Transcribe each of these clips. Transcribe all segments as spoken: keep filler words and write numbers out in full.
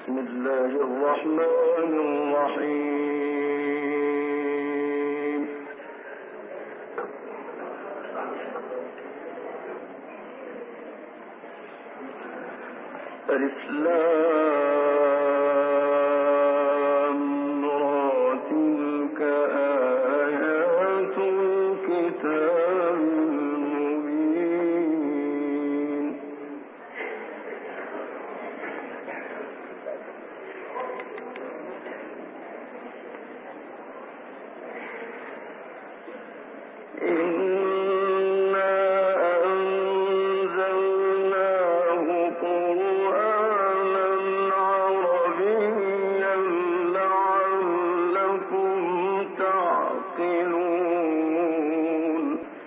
بسم الله الرحمن الرحيم. الإسلام را تلك آيات الكتاب المبين. إنا أنزلناه قرآنا عربيا لعلكم تعقلون.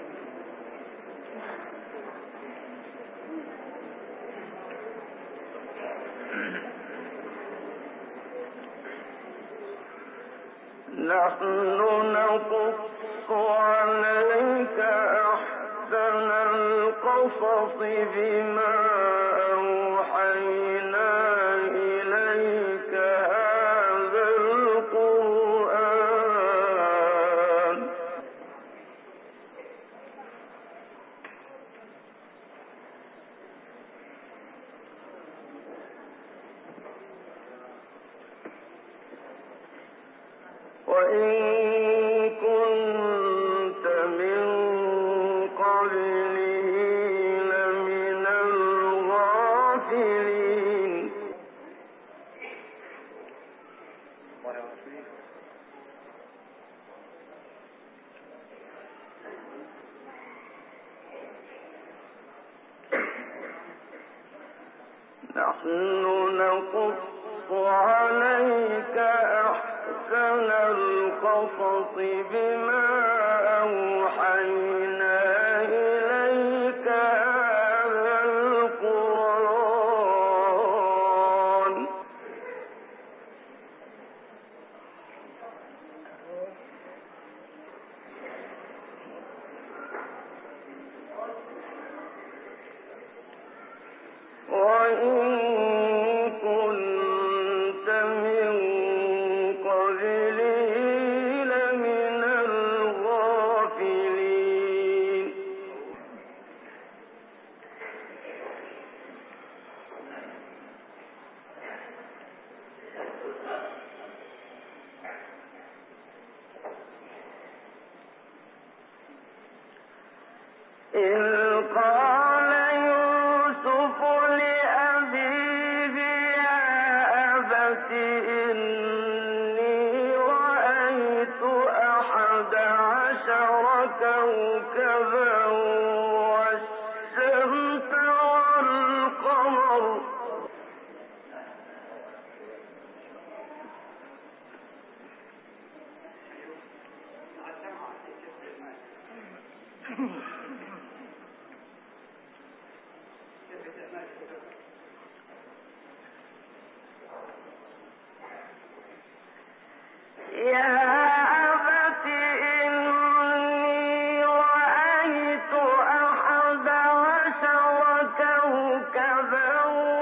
نحن نقص عليك أحسن القصص بما أوحينا إليك هذا القرآن وإن كنت من قبله لمن الغافلين. نحن نقص عليك أحسن القصص بما أوحينا إليك هذا القرآن وإن كنت من قبله لمن الغافلين. إذ قال يوسف لأبيه يا أبت إني رأيت أحد عشر كوكبا والشمس والقمر يا أبت إني رأيت أحد عشر كوكبا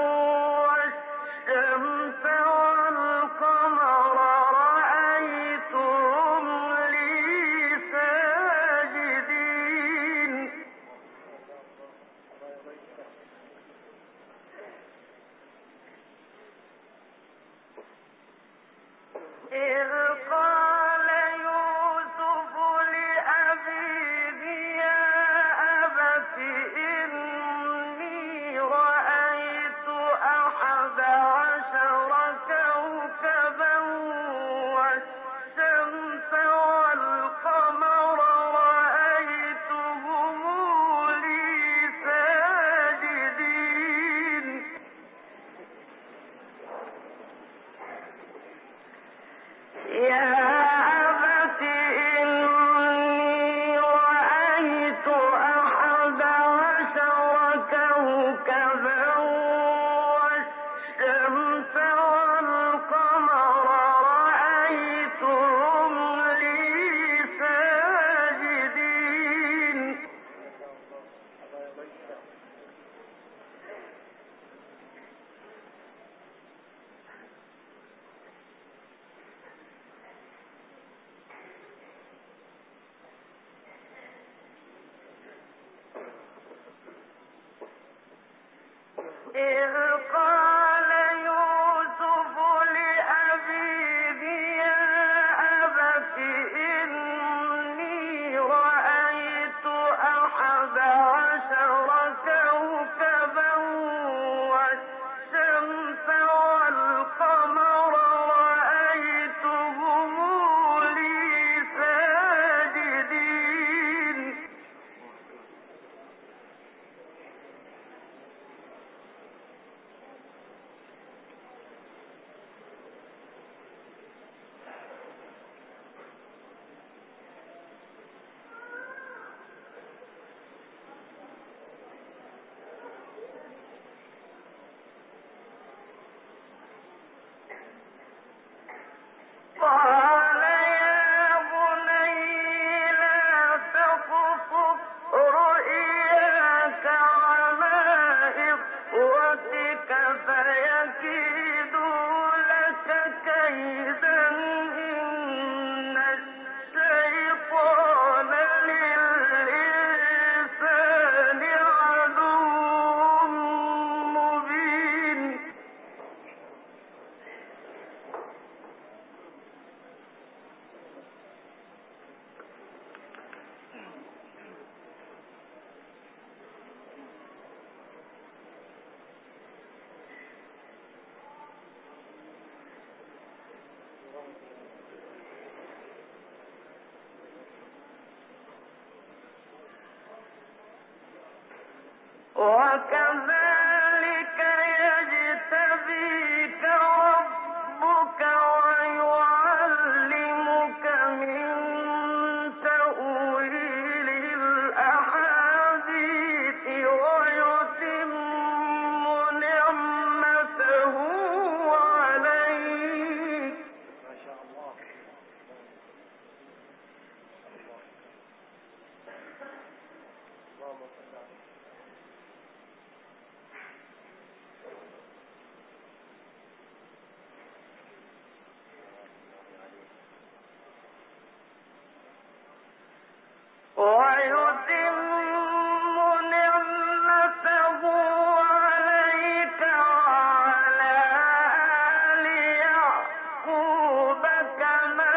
والشمس والقمر رأيتهم لي ساجدين. وكذلك يجتبيك ربك ويعلمك من تأويل الأحاديث ويتم نعمته عليك ويتم نعمته عليك وعلى آل يعقوب كما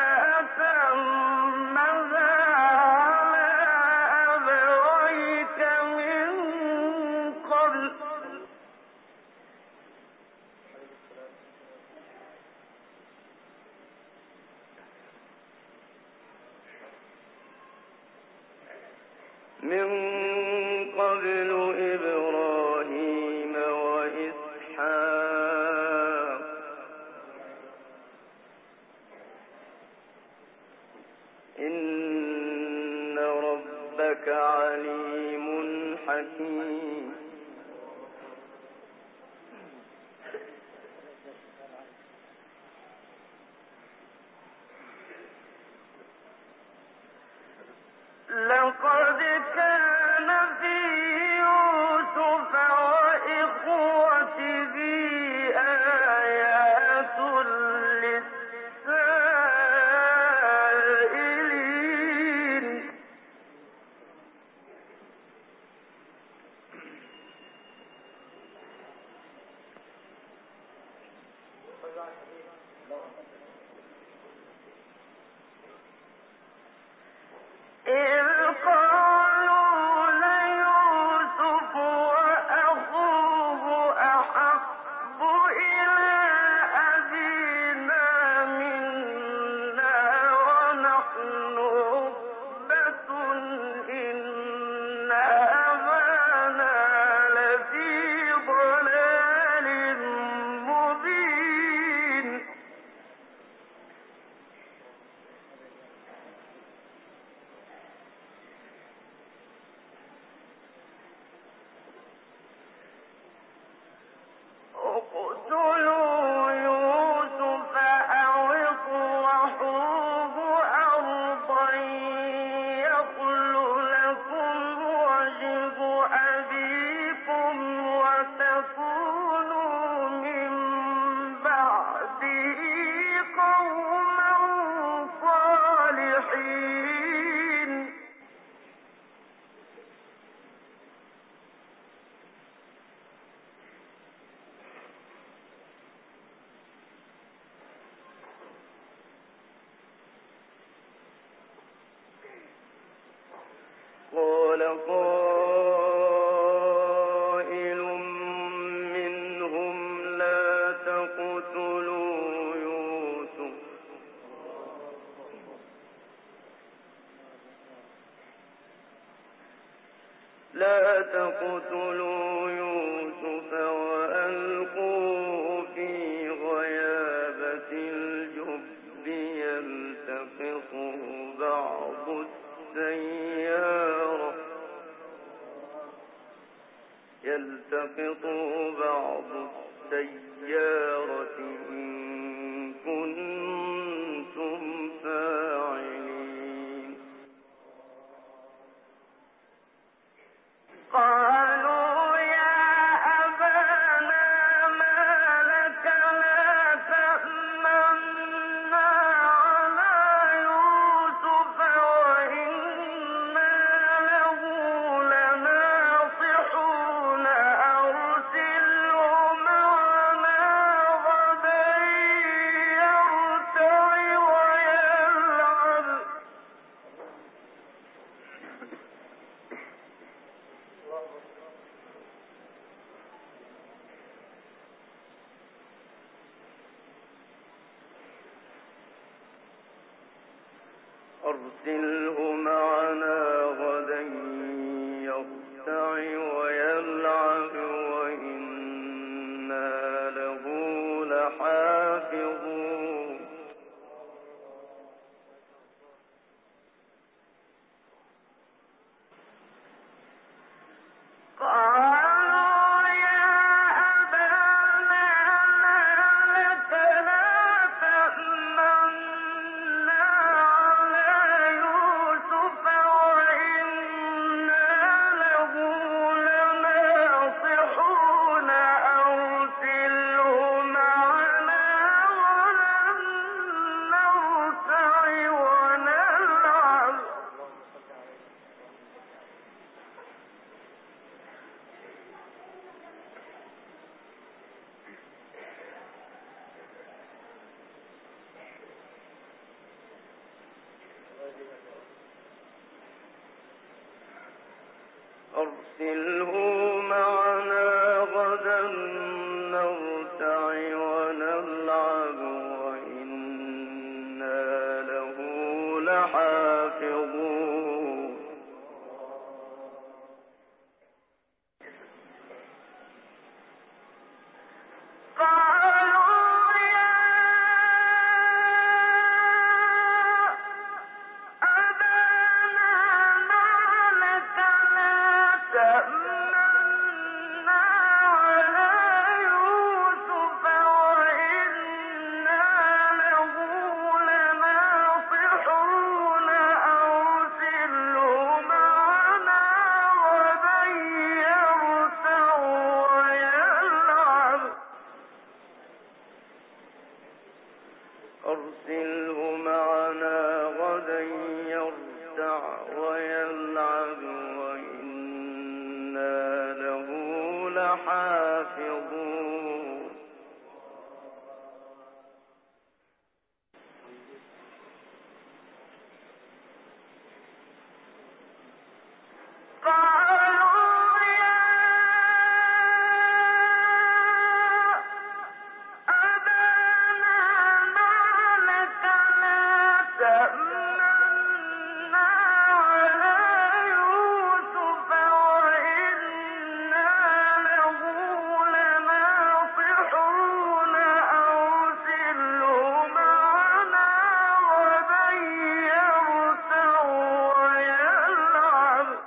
أتمها على أبويك من قبل من قبل إبراهيم وإسحاق إن ربك عليم حكيم لقد كان في يوسف وإخوته آيات للسائلين إذ قالوا ليوسف وأخوه أحب إلى أبينا منا ونحن عصبة إن أبانا لفي ضلال مبين قائل منهم لا تقتلوا يوسف لا تقتلوا يوسف وألقوه في غيابة الجب يلتقطه بعض السيارة يلتقطه بعض السيارة إن كنتم فاعلين قالوا يا أبانا ما لك لا تأمنا على يوسف وإنا له لناصحون أرسله معنا غدا يرتع ويلعب أرسله معنا غدا يرتع ويلعب وإنا له لحافظون قالوا يا أبانا ما لك لا تأمنا على يوسف وإنا له لناصحون أرسله معنا ولن نرتع ونلعب أرسله معنا غدا نرتع ونلعب وإنا له لحافظون قالوا يا أبانا ما لك لا تأمنا على يوسف وإنا له لناصحون أرسله معنا غدا يرتع ويلعب أرسله معنا غدا يرتع ويلعب وإنا له لحافظون قالوا يا أبانا ما لك لا تأمنا على يوسف وإنا له لناصحون أرسله معنا غدا يرتع ويلعب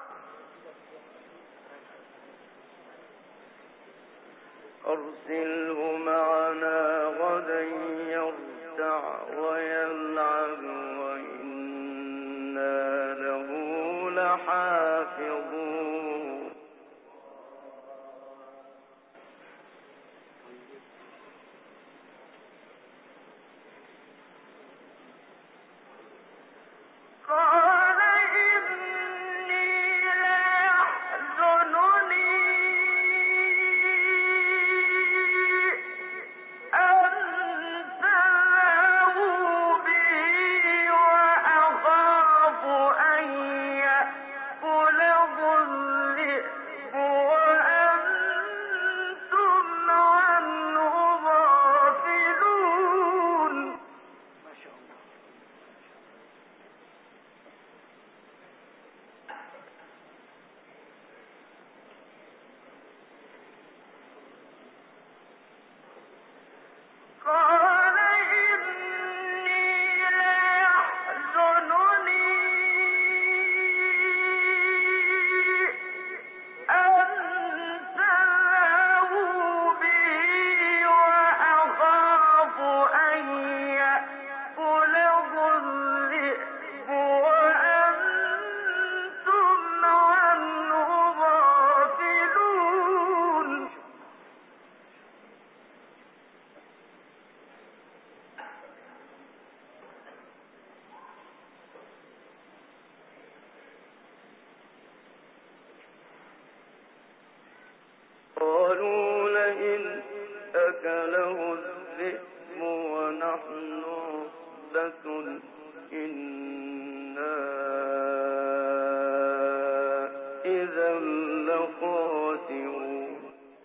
أرسله معنا غدا يرتع ويلعب وإنا له لحافظون قال إني ليحزنني أن تذهبوا به وأخاف أن يأكله إنا إذا لخاسرون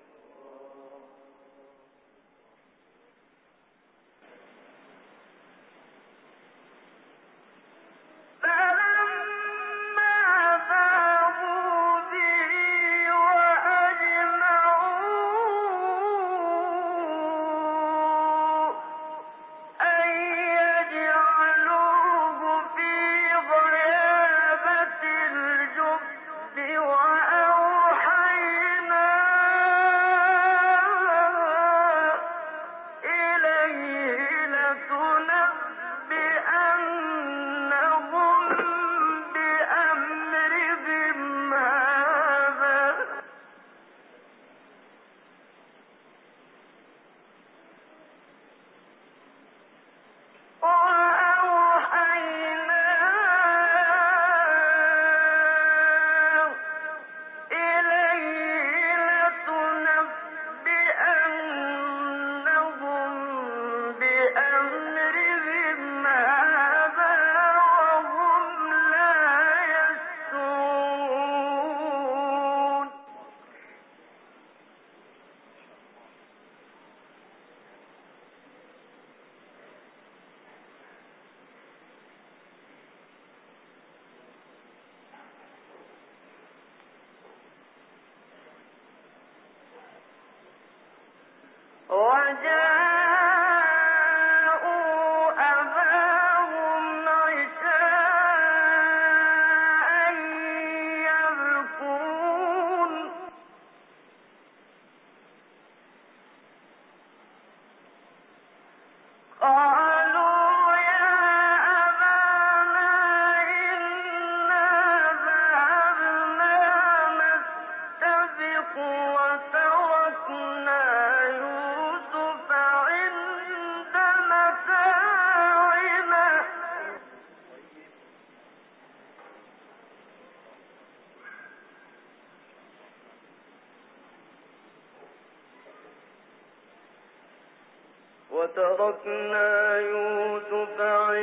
وتركنا يوسف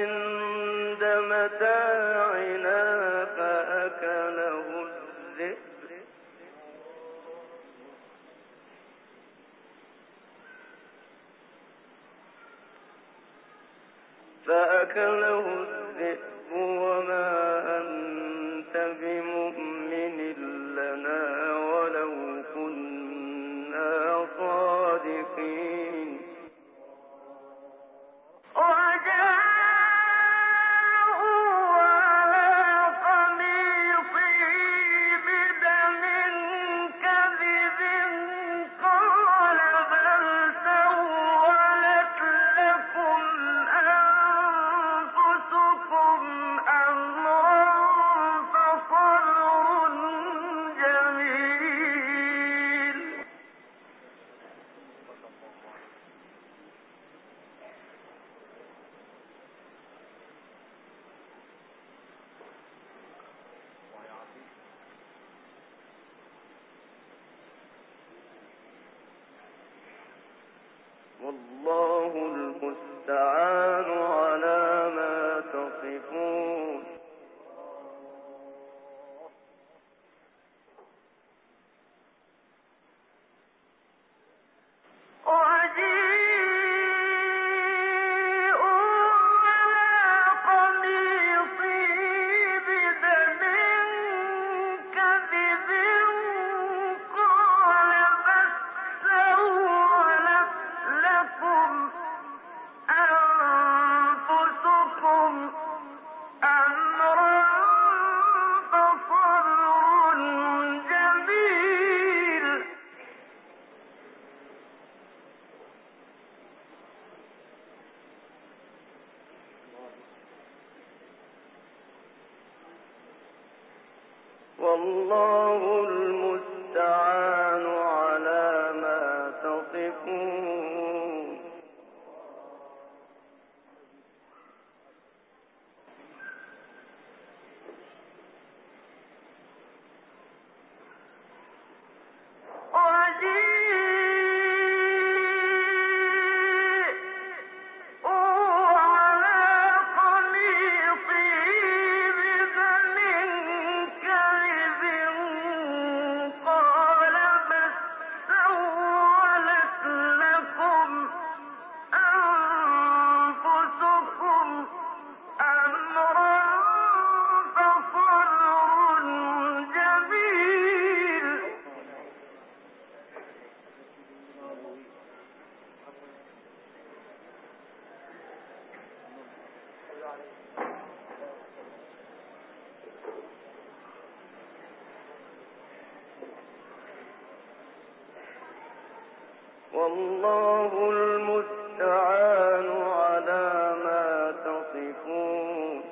عند متاعنا فأكله الذئب فأكله الذئب وما أنت بمؤمن لنا ولو كنا صادقين والله المستعان على ما تصفون والله المستعان على ما تصفون وجيء على قميصه والله المستعان على ما تصفون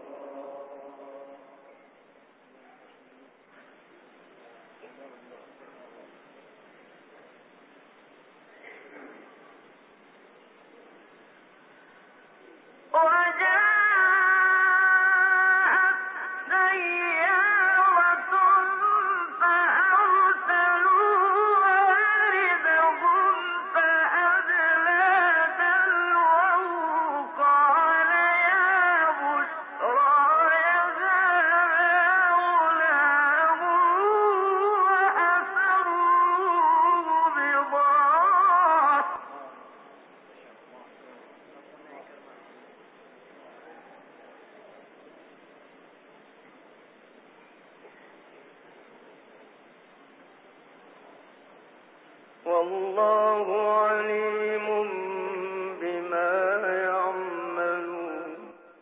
والله عليم بما يعملون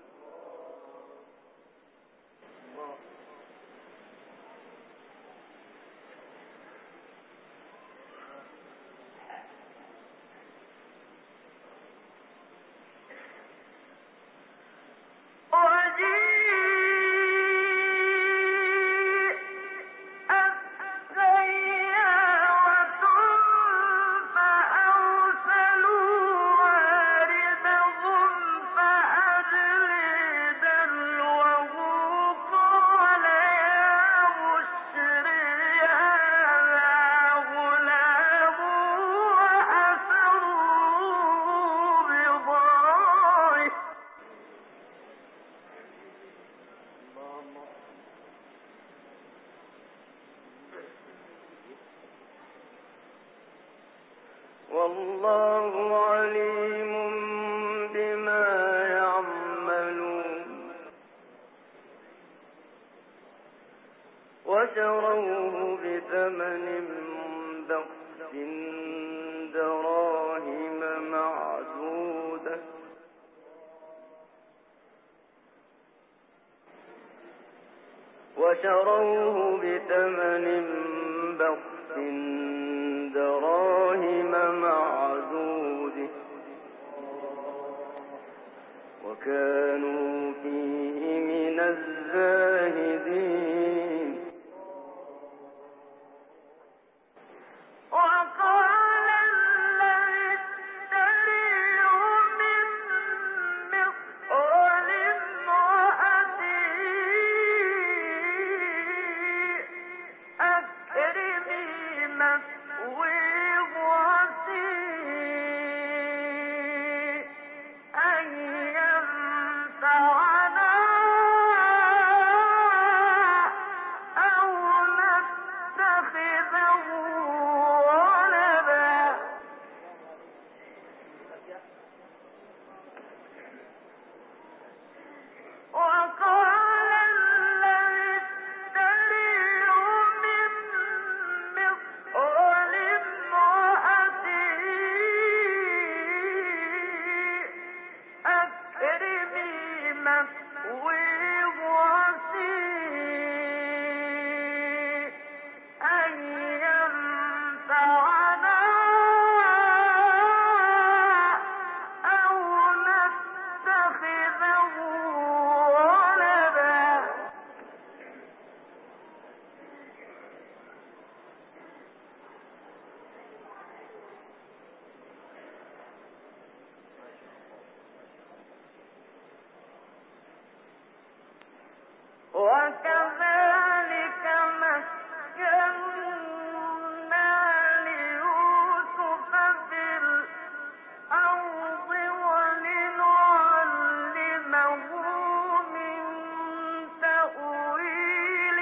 والله عليم بما يعملون وشروه بثمن بخس دراهم معدودة وشروه بثمن بخس دراهم معدودة وكانوا فيه من الزاهدين وقال الذي اشتريه من مصر لامرأته أكرمي مثواه وعسيه أن ينفعنا أو نتخذه ولدا وقال الذي اشتريه من مصر لامرأته أكرمي مثواه وعسيه أن ينفعنا أو نتخذه ولدا وكذلك مكنا ليوسف في الأرض ولنعلمه من تأويل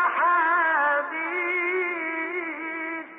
الأحاديث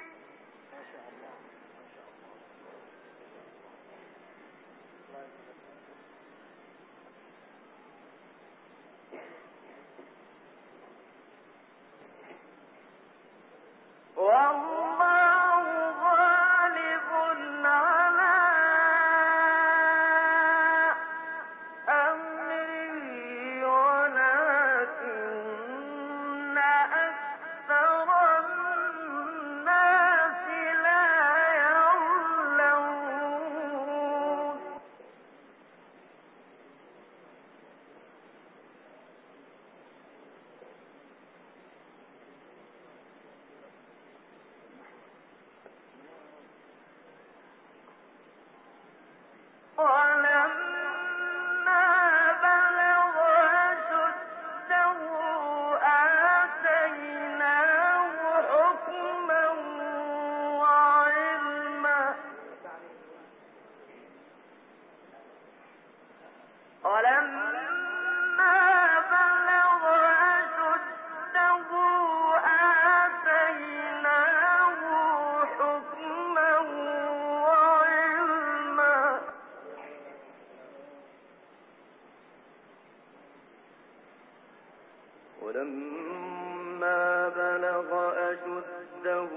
ولما بلغ أشده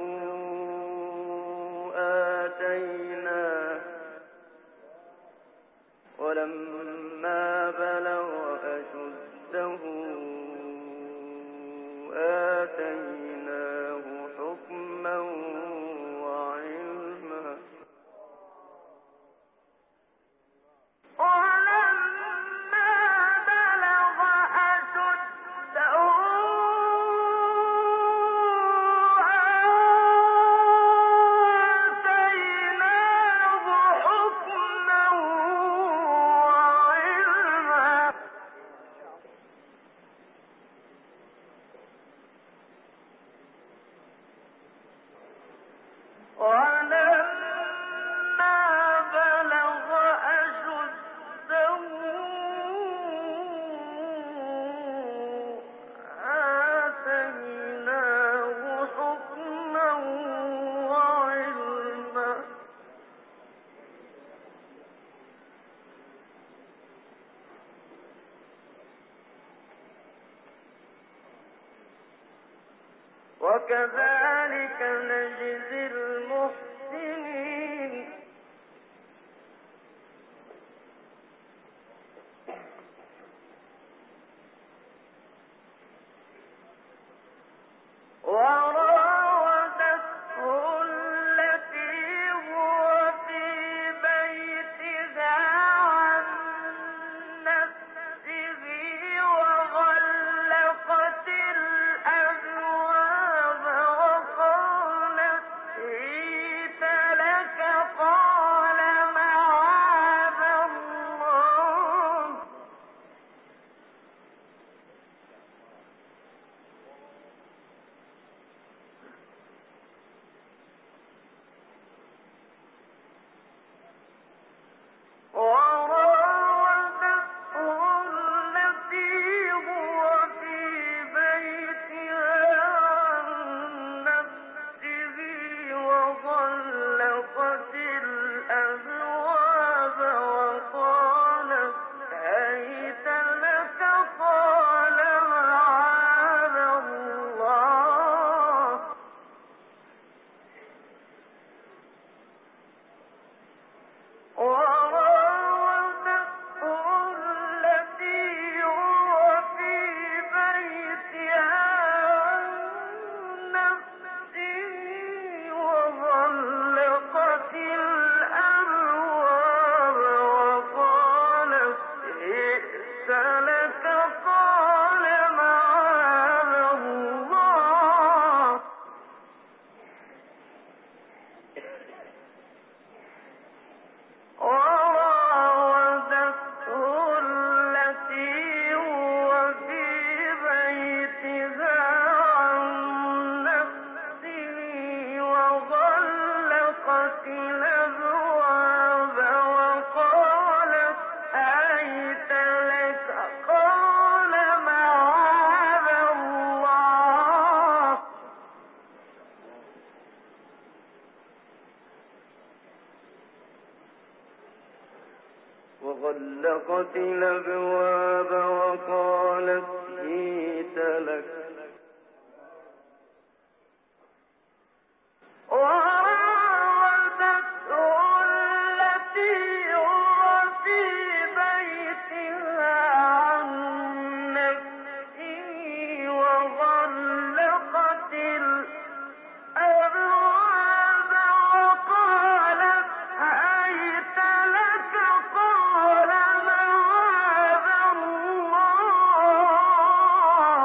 آتيناه ولما بلغ أشده آتيناه حكما وعلما وكذلك نجزي المحسنين وراودته التي هو في بيتها عن نفسه وغلقت الأبواب وقالت هيت لك قال معاذ الله وراودته التي هو في بيتها عن نفسه وغلقت الأبواب وقالت هيت لك قال معاذ الله وراودته التي هو في بيتها عن نفسه وغلقت الأبواب وقالت ائت لك قال معاذ الله وراودته التي هو في بيتها عن نفسه وغلقت الأبواب وقالت هيت لك قال معاذ الله وغلقت الأبواب وقالت هيت لك وراودته التي هو في بيتها عن نفسه وغلقت الأبواب وقالت هيت لك قال معاذ الله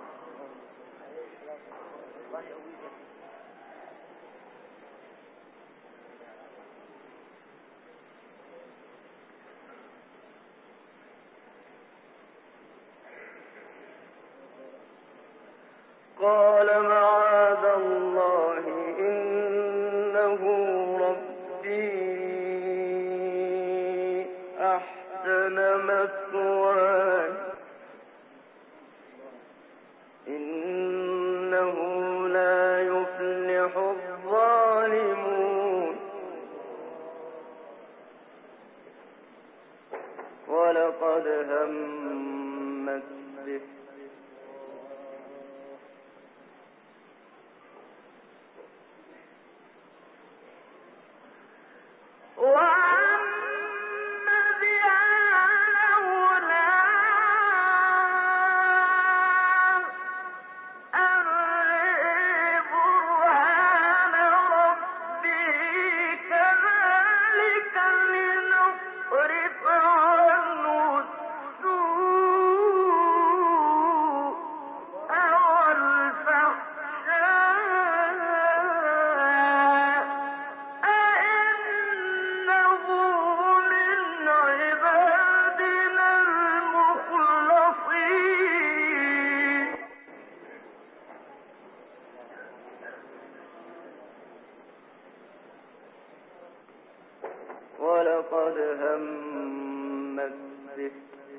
قال معاذ الله إنه ربي أحسن مثواي إنه لا يفلح الظالمون ولقد همت به ولقد همت به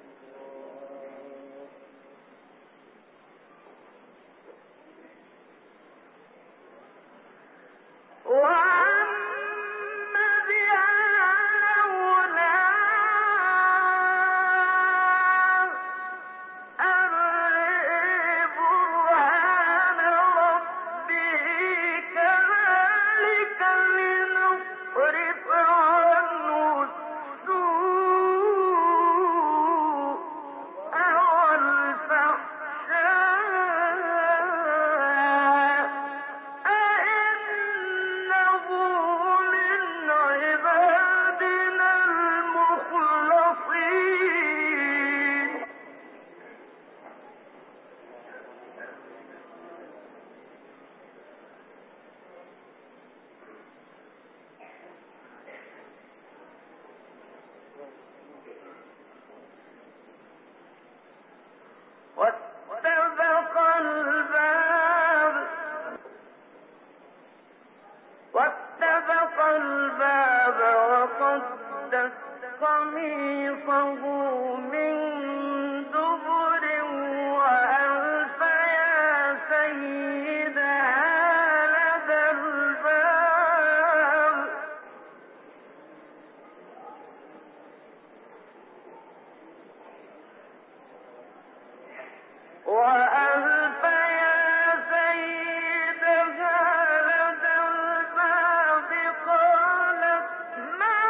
قميصه من دبر وألف يا سيدها لدى الباب وألف يا سيدها لدى الباب قالت ما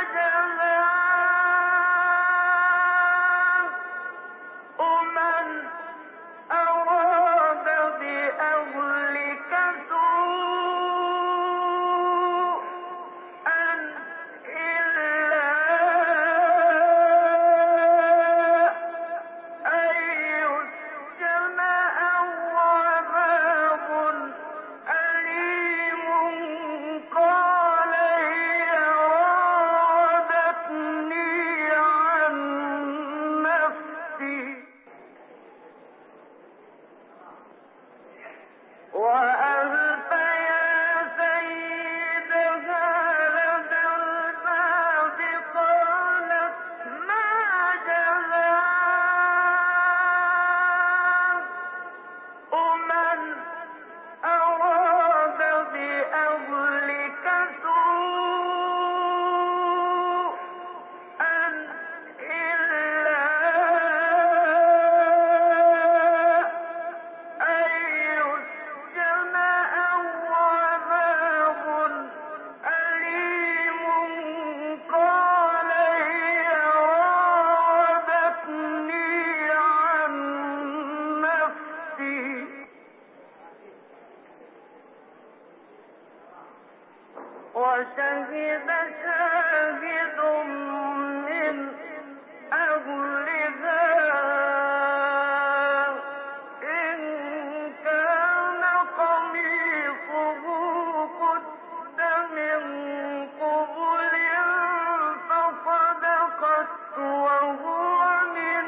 جزاء من أراد بأهلك سوءا إلا أن يسجن أو عذاب أليم قال هي راودتني عن نفسي وألف يا سيدها لدى الباب قالت ما جزاء من أراد بأهلك سوءا إلا أن يسجن أو عذاب أليم قال هي راودتني عن نفسي وشهد شاهد من أهلها إن كان قميصه قد من قبل فصدقت وهو من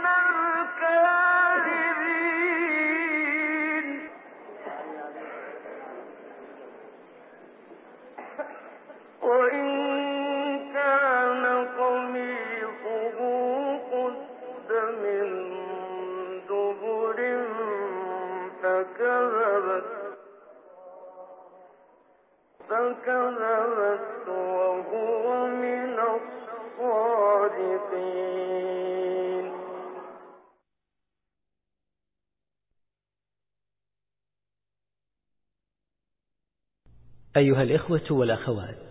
الكاذبين وإن كان قميصه قد من دبر فكذبت فكذبت وهو من الصادقين أيها الإخوة والأخوات،